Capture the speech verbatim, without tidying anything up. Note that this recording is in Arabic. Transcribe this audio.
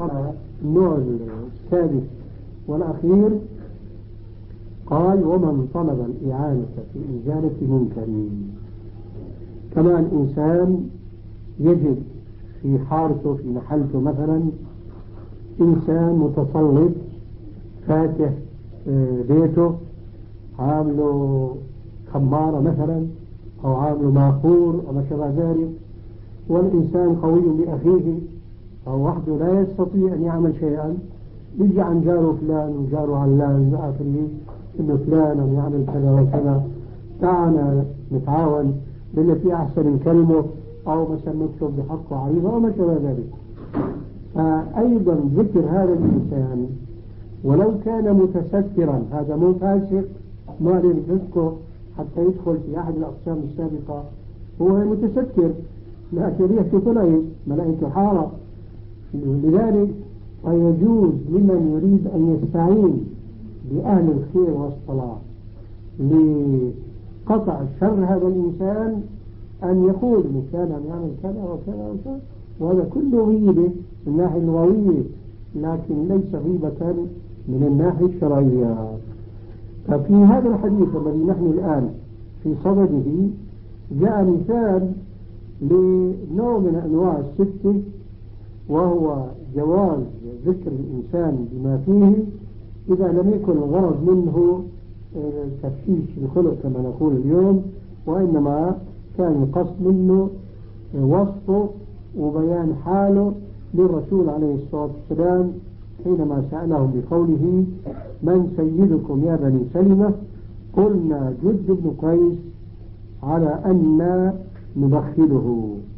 النوع السادس والأخير قال ومن طلب الإعانة في إزالة منكر. كمان إنسان يجد في حارته في محلته مثلا إنسان متسلط فاتح بيته عامله خمارة مثلا أو عامله ماخور أو ما شابه ذلك، والإنسان قوي بأخيه أو وحده لا يستطيع أن يعمل شيئا، يجي عن جاره فلان وجاره علان يقف لي إنه فلان يعمل كذا وكذا، تعالى نتعاون بالتي أحسن نكلمه أو مثلا نكتب بحقه عريضة أو ما شابه ذلك. فأيضا ذكر هذا الإنسان ولو كان متسترا، هذا مو فاسق ما رزقه حتى يدخل في أحد الأقسام السابقة، هو متستر لكن ريحته طلعت ملائكة حارة. لذلك فيجوز لمن يريد أن يستعين بأهل الخير والصلاح لقطع شر هذا الإنسان أن يقول إن كان يعمل كذا وكذا وكذا، وهذا كله غيبة من الناحية اللغوية لكن ليس غيبة من الناحية الشرعية. ففي هذا الحديث الذي نحن الآن في صدده جاء مثال لنوع من أنواع الستة، وهو جواز ذكر الإنسان بما فيه إذا لم يكن الغرض منه تفشيش الخلق كما نقول اليوم، وإنما كان القصد منه وصفه وبيان حاله للرسول عليه الصلاة والسلام حينما سأله بقوله من سيدكم يا بني سلمة؟ قلنا جد بن قيس على أن ندخله.